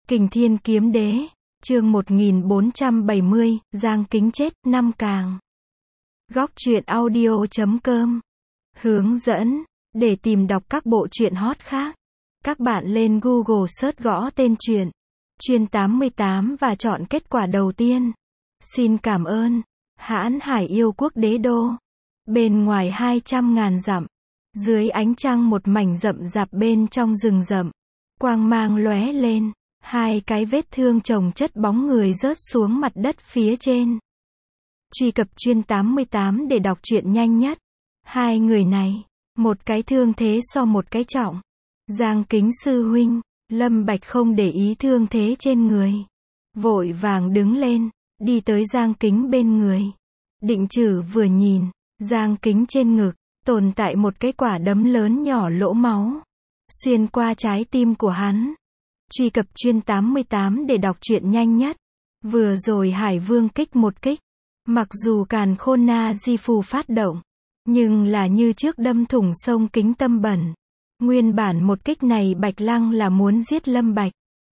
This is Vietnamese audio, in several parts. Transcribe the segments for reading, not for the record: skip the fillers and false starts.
Kình Thiên Kiếm Đế, chương 1470, Giang Kính chết, 5 càng. Góc truyện audio.com. Hướng dẫn, để tìm đọc các bộ truyện hot khác. Các bạn lên Google search gõ tên truyện, Truyện 88 và chọn kết quả đầu tiên. Xin cảm ơn. Hãn Hải Yêu Quốc Đế Đô. Bên ngoài 200.000 dặm, dưới ánh trăng một mảnh rậm rạp bên trong rừng rậm. Quang mang lóe lên, hai cái vết thương chồng chất bóng người rớt xuống mặt đất phía trên. Truy cập Truyện 88 để đọc truyện nhanh nhất. Hai người này, một cái thương thế so một cái trọng. Giang Kính sư huynh, Lâm Bạch không để ý thương thế trên người, vội vàng đứng lên, đi tới Giang Kính bên người. Định Trử vừa nhìn, Giang Kính trên ngực, tồn tại một cái quả đấm lớn nhỏ lỗ máu, xuyên qua trái tim của hắn. Truy cập Truyện 88 để đọc truyện nhanh nhất. Vừa rồi Hải Vương kích một kích, mặc dù Càn Khôn Na Di Phù phát động, nhưng là như trước đâm thủng sông Kính tâm bẩn. Nguyên bản một kích này Bạch Lăng là muốn giết Lâm Bạch.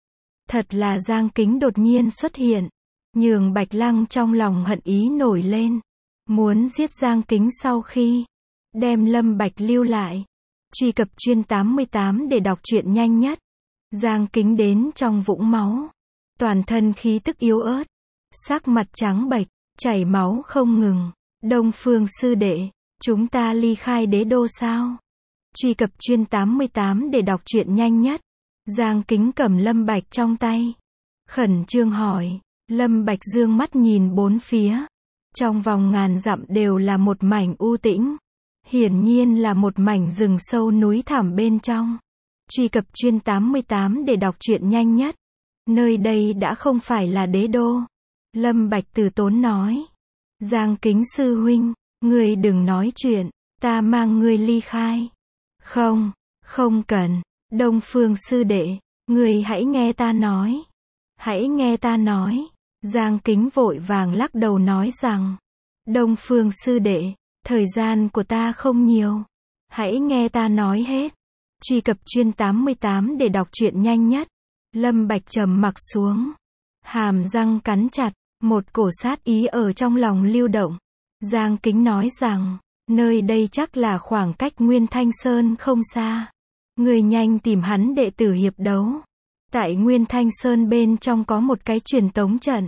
Thật là Giang Kính đột nhiên xuất hiện, nhường Bạch Lăng trong lòng hận ý nổi lên, muốn giết Giang Kính sau khi đem Lâm Bạch lưu lại. Truy cập Truyện 88 để đọc truyện nhanh nhất. Giang Kính đến trong vũng máu, toàn thân khí tức yếu ớt, sắc mặt trắng bệch, chảy máu không ngừng. Đông Phương sư đệ, chúng ta ly khai đế đô sao? Truy cập Truyện 88 để đọc truyện nhanh nhất. Giang Kính cầm Lâm Bạch trong tay, khẩn trương hỏi. Lâm Bạch dương mắt nhìn bốn phía, trong vòng ngàn dặm đều là một mảnh u tĩnh, hiển nhiên là một mảnh rừng sâu núi thẳm bên trong. Truy cập Truyện 88 để đọc truyện nhanh nhất. Nơi đây đã không phải là đế đô. Lâm Bạch từ tốn nói. Giang Kính sư huynh, ngươi đừng nói chuyện, ta mang ngươi ly khai. Không, không cần. Đông Phương sư đệ, ngươi hãy nghe ta nói. Hãy nghe ta nói. Giang Kính vội vàng lắc đầu nói rằng, Đông Phương sư đệ, thời gian của ta không nhiều. Hãy nghe ta nói hết. Truy cập Truyện 88 để đọc truyện nhanh nhất. Lâm Bạch trầm mặc xuống, hàm răng cắn chặt, một cổ sát ý ở trong lòng lưu động. Giang Kính nói rằng, nơi đây chắc là khoảng cách Nguyên Thanh Sơn không xa. Người nhanh tìm hắn đệ tử hiệp đấu. Tại Nguyên Thanh Sơn bên trong có một cái truyền tống trận,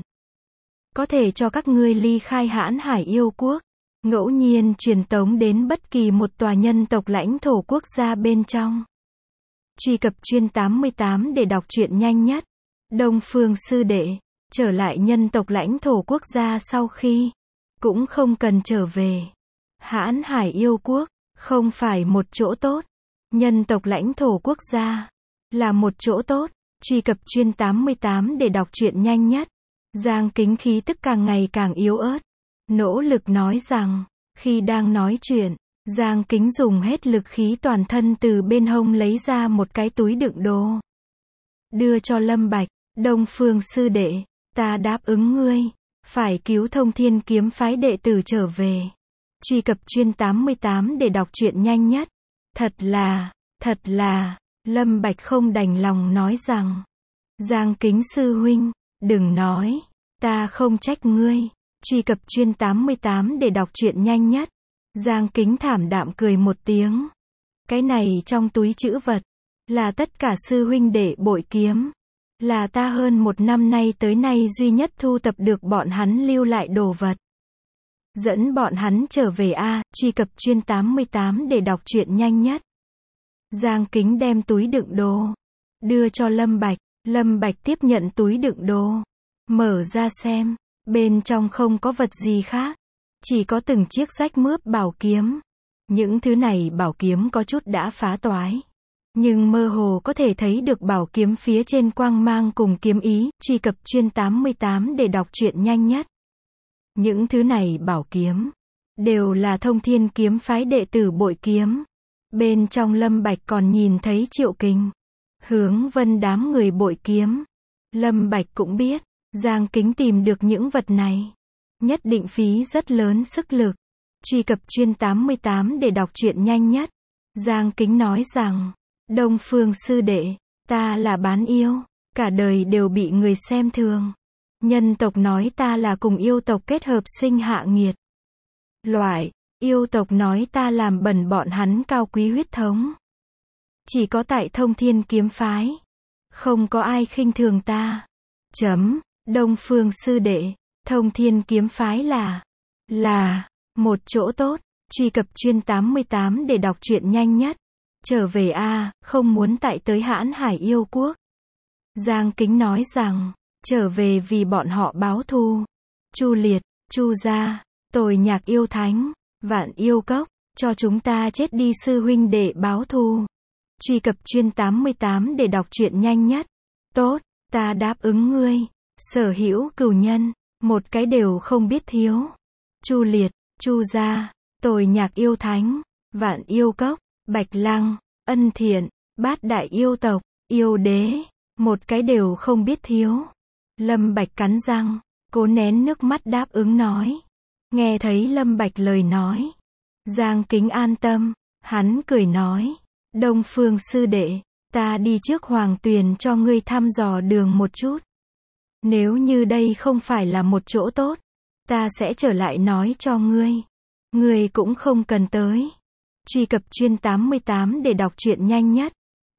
có thể cho các ngươi ly khai Hãn Hải Yêu Quốc, ngẫu nhiên truyền tống đến bất kỳ một tòa nhân tộc lãnh thổ quốc gia bên trong. Truy cập Truyện 88 để đọc truyện nhanh nhất. Đông Phương sư đệ, trở lại nhân tộc lãnh thổ quốc gia sau khi, cũng không cần trở về. Hãn Hải Yêu Quốc, không phải một chỗ tốt. Nhân tộc lãnh thổ quốc gia, là một chỗ tốt. Truy cập Truyện 88 để đọc truyện nhanh nhất. Giang Kính khí tức càng ngày càng yếu ớt, nỗ lực nói rằng, khi đang nói chuyện, Giang Kính dùng hết lực khí toàn thân từ bên hông lấy ra một cái túi đựng đồ, đưa cho Lâm Bạch. Đông Phương sư đệ, ta đáp ứng ngươi, phải cứu Thông Thiên Kiếm phái đệ tử trở về. Truy cập Truyện 88 để đọc truyện nhanh nhất. Thật là, Lâm Bạch không đành lòng nói rằng, Giang Kính sư huynh, đừng nói, ta không trách ngươi. Truy cập Truyện 88 để đọc truyện nhanh nhất. Giang Kính thảm đạm cười một tiếng. Cái này trong túi trữ vật, là tất cả sư huynh đệ bội kiếm. Là ta hơn một năm nay tới nay duy nhất thu tập được bọn hắn lưu lại đồ vật. Dẫn bọn hắn trở về a. Truy cập Truyện 88 để đọc truyện nhanh nhất. Giang Kính đem túi đựng đồ, đưa cho Lâm Bạch. Lâm Bạch tiếp nhận túi đựng đồ, mở ra xem, bên trong không có vật gì khác, chỉ có từng chiếc rách mướp bảo kiếm. Những thứ này bảo kiếm có chút đã phá toái, nhưng mơ hồ có thể thấy được bảo kiếm phía trên quang mang cùng kiếm ý. Truy cập Truyện 88 để đọc truyện nhanh nhất. Những thứ này bảo kiếm, đều là Thông Thiên Kiếm phái đệ tử bội kiếm. Bên trong Lâm Bạch còn nhìn thấy Triệu Kình, Hướng Vân đám người bội kiếm. Lâm Bạch cũng biết, Giang Kính tìm được những vật này, nhất định phí rất lớn sức lực. Truy cập Truyện 88 để đọc truyện nhanh nhất. Giang Kính nói rằng, Đông Phương sư đệ, ta là bán yêu, cả đời đều bị người xem thường. Nhân tộc nói ta là cùng yêu tộc kết hợp sinh hạ nghiệt. Loại, yêu tộc nói ta làm bẩn bọn hắn cao quý huyết thống. Chỉ có tại Thông Thiên kiếm phái, không có ai khinh thường ta. Đông Phương sư đệ, Thông Thiên kiếm phái là một chỗ tốt. Truy cập chuyên 88 để đọc truyện nhanh nhất. Trở về a, không muốn tại tới Hãn Hải yêu quốc. Giang Kính nói rằng, trở về vì bọn họ báo thù. Chu Liệt, Chu gia, Tồi Nhạc yêu thánh, Vạn yêu cốc, cho chúng ta chết đi sư huynh đệ báo thù. Truy cập chuyên 88 để đọc truyện nhanh nhất. Tốt, ta đáp ứng ngươi. Sở hữu cửu nhân, một cái đều không biết thiếu. Chu Liệt, Chu gia, Tồi Nhạc yêu thánh, Vạn yêu cốc, Bạch Lăng, Ân Thiện, Bát đại yêu tộc, yêu đế, một cái đều không biết thiếu. Lâm Bạch cắn răng, cố nén nước mắt đáp ứng nói. Nghe thấy Lâm Bạch lời nói, Giang Kính an tâm, hắn cười nói, Đông Phương sư đệ, ta đi trước Hoàng Tuyền cho ngươi thăm dò đường một chút. Nếu như đây không phải là một chỗ tốt, ta sẽ trở lại nói cho ngươi. Ngươi cũng không cần tới. Truy cập chuyên 88 để đọc truyện nhanh nhất.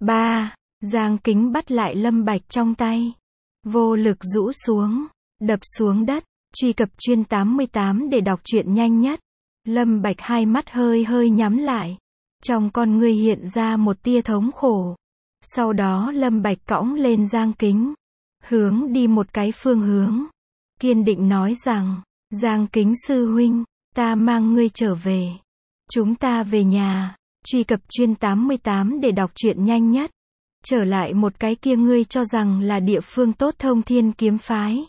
3. Giang Kính bắt lại Lâm Bạch trong tay. Vô lực rũ xuống, đập xuống đất. Truy cập chuyên 88 để đọc truyện nhanh nhất. Lâm Bạch hai mắt hơi hơi nhắm lại. Trong con ngươi hiện ra một tia thống khổ. Sau đó Lâm Bạch cõng lên Giang Kính. Hướng đi một cái phương hướng. Kiên định nói rằng, Giang Kính sư huynh, ta mang ngươi trở về. Chúng ta về nhà. Truy cập chuyên 88 để đọc truyện nhanh nhất. Trở lại một cái kia ngươi cho rằng là địa phương tốt Thông Thiên kiếm phái.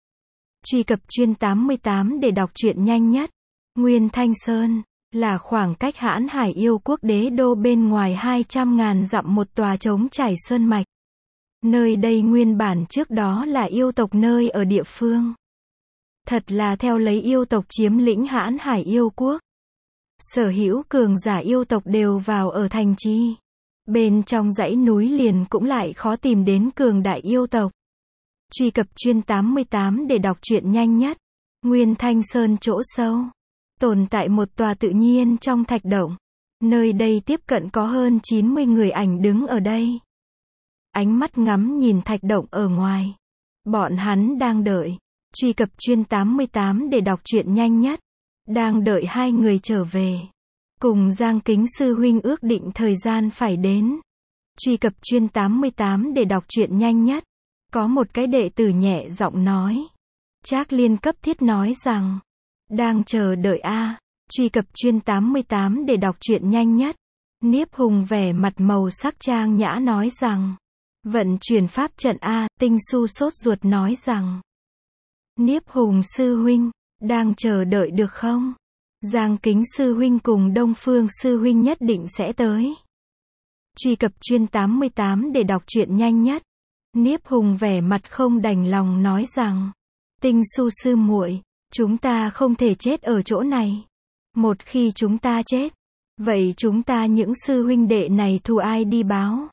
Truy cập chuyên 88 để đọc truyện nhanh nhất. Nguyên Thanh Sơn, là khoảng cách Hãn Hải yêu quốc đế đô bên ngoài 200.000 dặm một tòa trống trải sơn mạch. Nơi đây nguyên bản trước đó là yêu tộc nơi ở địa phương. Thật là theo lấy yêu tộc chiếm lĩnh Hãn Hải yêu quốc. Sở hữu cường giả yêu tộc đều vào ở thành trì. Bên trong dãy núi liền cũng lại khó tìm đến cường đại yêu tộc. Truy cập chuyên 88 để đọc truyện nhanh nhất. Nguyên Thanh Sơn chỗ sâu. Tồn tại một tòa tự nhiên trong thạch động. Nơi đây tiếp cận có hơn 90 người ảnh đứng ở đây. Ánh mắt ngắm nhìn thạch động ở ngoài. Bọn hắn đang đợi. Truy cập chuyên 88 để đọc truyện nhanh nhất. Đang đợi hai người trở về. Cùng Giang Kính sư huynh ước định thời gian phải đến. Truy cập chuyên 88 để đọc truyện nhanh nhất. Có một cái đệ tử nhẹ giọng nói. Trác Liên cấp thiết nói rằng, đang chờ đợi a. Truy cập chuyên 88 để đọc truyện nhanh nhất. Niếp Hùng vẻ mặt màu sắc trang nhã nói rằng, vận chuyển pháp trận a. Tinh Su sốt ruột nói rằng, Niếp Hùng sư huynh, đang chờ đợi được không? Giang Kính sư huynh cùng Đông Phương sư huynh nhất định sẽ tới. Truy cập chuyên 88 để đọc truyện nhanh nhất. Niếp Hùng vẻ mặt không đành lòng nói rằng, Tinh Su sư muội, chúng ta không thể chết ở chỗ này. Một khi chúng ta chết, vậy chúng ta những sư huynh đệ này thù ai đi báo?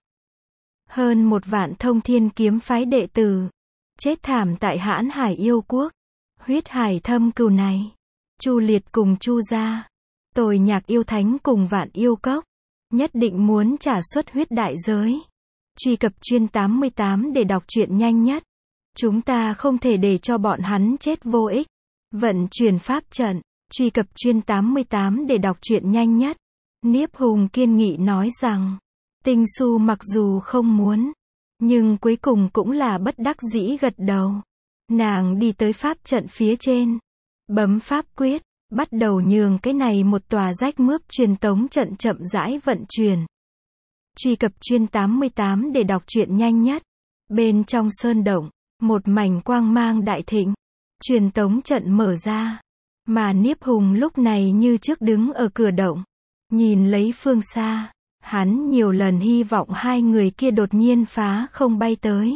Hơn 1 vạn Thông Thiên kiếm phái đệ tử, chết thảm tại Hãn Hải yêu quốc. Huyết hải thâm cừu này. Chu Liệt cùng Chu gia, Tồi Nhạc yêu thánh cùng Vạn yêu cốc, nhất định muốn trả xuất huyết đại giới. Truy cập chuyên 88 để đọc truyện nhanh nhất. Chúng ta không thể để cho bọn hắn chết vô ích. Vận chuyển pháp trận. Truy cập chuyên 88 để đọc truyện nhanh nhất. Niếp Hùng kiên nghị nói rằng, Tinh Su mặc dù không muốn, nhưng cuối cùng cũng là bất đắc dĩ gật đầu. Nàng đi tới pháp trận phía trên, bấm pháp quyết, bắt đầu nhường cái này một tòa rách mướp truyền tống trận chậm rãi vận chuyển. Truy cập chuyên 88 để đọc truyện nhanh nhất. Bên trong sơn động, một mảnh quang mang đại thịnh, truyền tống trận mở ra, mà Niếp Hùng lúc này như trước đứng ở cửa động, nhìn lấy phương xa. Hắn nhiều lần hy vọng hai người kia đột nhiên phá không bay tới.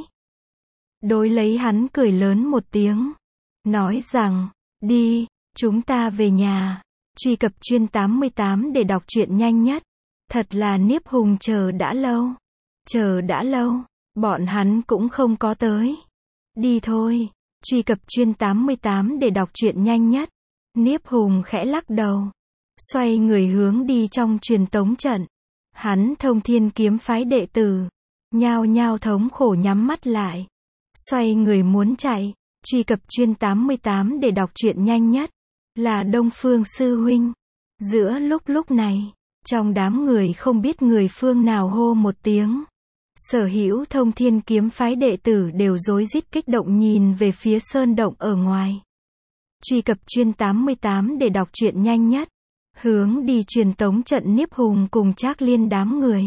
Đối lấy hắn cười lớn một tiếng, nói rằng, đi, chúng ta về nhà. Truy cập chuyên 88 để đọc truyện nhanh nhất. Thật là Niếp Hùng chờ đã lâu. Chờ đã lâu. bọn hắn cũng không có tới. Đi thôi, truy cập chuyên 88 để đọc truyện nhanh nhất. Niếp Hùng khẽ lắc đầu, xoay người hướng đi trong truyền tống trận. Hắn Thông Thiên kiếm phái đệ tử, nhao nhao thống khổ nhắm mắt lại, xoay người muốn chạy. Truy cập chuyên 88 để đọc truyện nhanh nhất. Là Đông Phương sư huynh. Giữa lúc này, trong đám người không biết người phương nào hô một tiếng. Sở hữu Thông Thiên kiếm phái đệ tử đều rối rít kích động nhìn về phía sơn động ở ngoài. Truy cập chuyên 88 để đọc truyện nhanh nhất. Hướng đi truyền tống trận. Niếp Hùng cùng Trác Liên đám người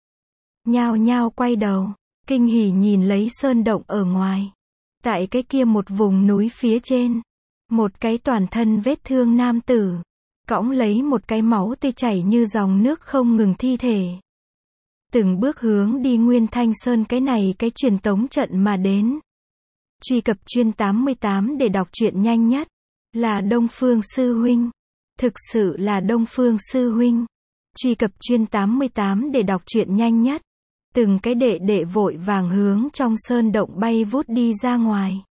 nhao nhao quay đầu, kinh hỉ nhìn lấy sơn động ở ngoài. Tại cái kia một vùng núi phía trên, một cái toàn thân vết thương nam tử, cõng lấy một cái máu tươi chảy như dòng nước không ngừng thi thể. Từng bước hướng đi Nguyên Thanh Sơn cái truyền tống trận mà đến. Truy cập chuyên 88 để đọc truyện nhanh nhất. Là Đông Phương sư huynh. Thực sự là Đông Phương sư huynh. Truy cập chuyên 88 để đọc truyện nhanh nhất. Từng cái đệ vội vàng hướng trong sơn động bay vút đi ra ngoài.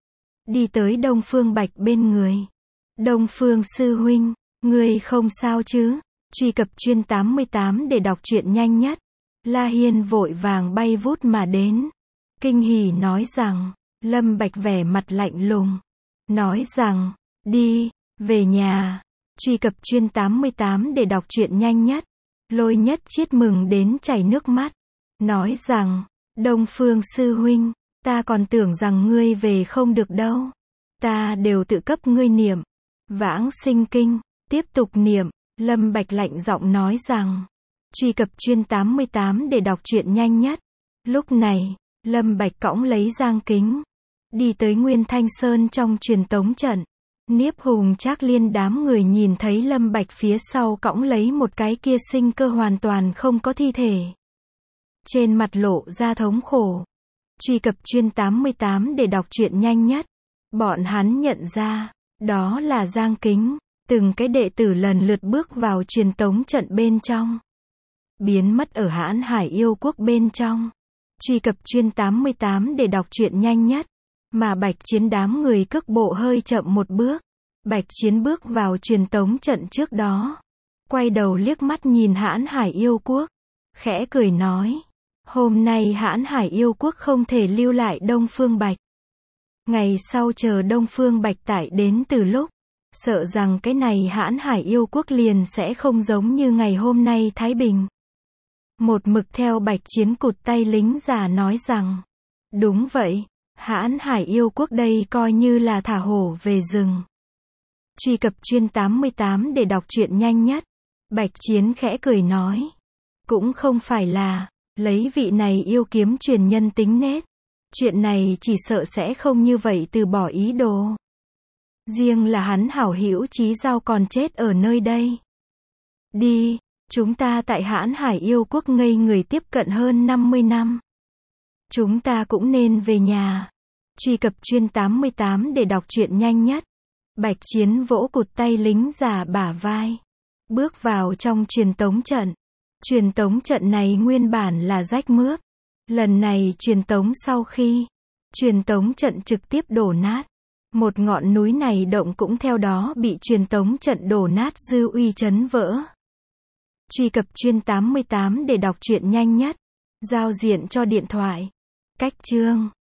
Đi tới Đông Phương Bạch bên người. Đông Phương sư huynh, ngươi không sao chứ? Truy cập chuyên 88 để đọc truyện nhanh nhất. La Hiên vội vàng bay vút mà đến. Kinh hỉ nói rằng, Lâm Bạch vẻ mặt lạnh lùng. Nói rằng, đi, về nhà. Truy cập chuyên 88 để đọc truyện nhanh nhất. Lôi Nhất Chiết mừng đến chảy nước mắt. Nói rằng, Đông Phương sư huynh, ta còn tưởng rằng ngươi về không được đâu. Ta đều tự cấp ngươi niệm Vãng Sinh Kinh, tiếp tục niệm. Lâm Bạch lạnh giọng nói rằng, truy cập chuyên 88 để đọc truyện nhanh nhất. Lúc này, Lâm Bạch cõng lấy Giang Kính, đi tới Nguyên Thanh Sơn trong truyền tống trận. Niếp Hùng Trác Liên đám người nhìn thấy Lâm Bạch phía sau cõng lấy một cái kia sinh cơ hoàn toàn không có thi thể. Trên mặt lộ ra thống khổ. Truy cập chuyên 88 để đọc truyện nhanh nhất. Bọn hắn nhận ra, đó là Giang Kính. Từng cái đệ tử lần lượt bước vào truyền tống trận bên trong, biến mất ở Hãn Hải yêu quốc bên trong. Truy cập chuyên 88 để đọc truyện nhanh nhất. Mà Bạch Chiến đám người cước bộ hơi chậm một bước. Bạch Chiến bước vào truyền tống trận trước đó, quay đầu liếc mắt nhìn Hãn Hải yêu quốc, khẽ cười nói, hôm nay Hãn Hải yêu quốc không thể lưu lại Đông Phương Bạch. Ngày sau chờ Đông Phương Bạch tải đến từ lúc, sợ rằng cái này Hãn Hải yêu quốc liền sẽ không giống như ngày hôm nay thái bình. Một mực theo Bạch Chiến cụt tay lính già nói rằng, đúng vậy, Hãn Hải yêu quốc đây coi như là thả hổ về rừng. Truy cập chuyên 88 để đọc truyện nhanh nhất. Bạch Chiến khẽ cười nói, cũng không phải là lấy vị này yêu kiếm truyền nhân tính nết. Chuyện này chỉ sợ sẽ không như vậy từ bỏ ý đồ. Riêng là hắn hảo hữu Chí Giao còn chết ở nơi đây. Đi, chúng ta tại Hãn Hải yêu quốc ngây người tiếp cận hơn 50 năm. Chúng ta cũng nên về nhà. Truy cập chuyên 88 để đọc truyện nhanh nhất. Bạch Chiến vỗ cụt tay lính già bả vai, bước vào trong truyền tống trận. Truyền tống trận này nguyên bản là rách mướp. Lần này truyền tống sau khi, truyền tống trận trực tiếp đổ nát. Một ngọn núi này động cũng theo đó bị truyền tống trận đổ nát dư uy chấn vỡ. Truy cập chuyên 88 để đọc truyện nhanh nhất. Giao diện cho điện thoại. Cách chương